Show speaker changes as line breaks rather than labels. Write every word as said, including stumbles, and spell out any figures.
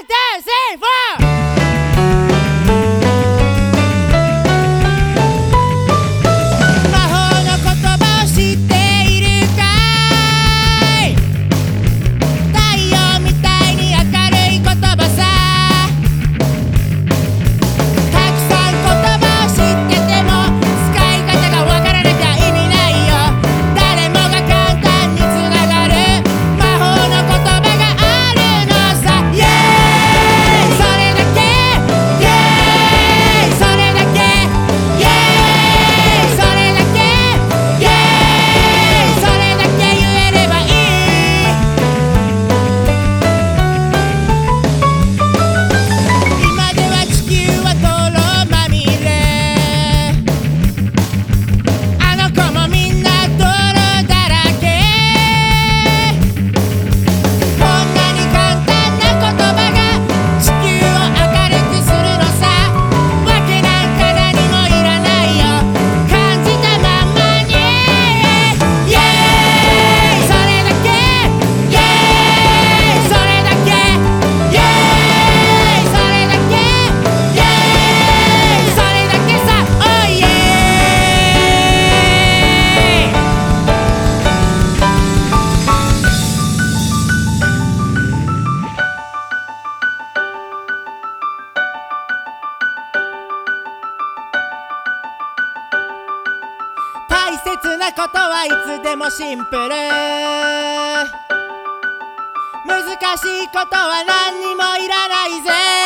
two, three, four! 魔法の言葉を知っているかい？太陽みたいに明るい言葉さ。たくさん言葉を知ってても使い方がわからなきゃ意味ないよ。誰もが簡単につながる魔法の言葉があるのさ。イエーイそれだけ、イエーイそれだけ、イエーイそれだけ、イエーイそれだけ言えればいい。今では地球は泥まみれ。あの子もみんな泥だらけ。こんなに簡単な言葉が地球を明るくするのさ。わけなんか何もいらないよ。感じたまんまに。イエーイそれだけ、イエーイそれだけ、イエーイそれだけ、イエーイそれだけさ。おいえ大切なことはいつでもシンプル。難しいことは何にもいらないぜ。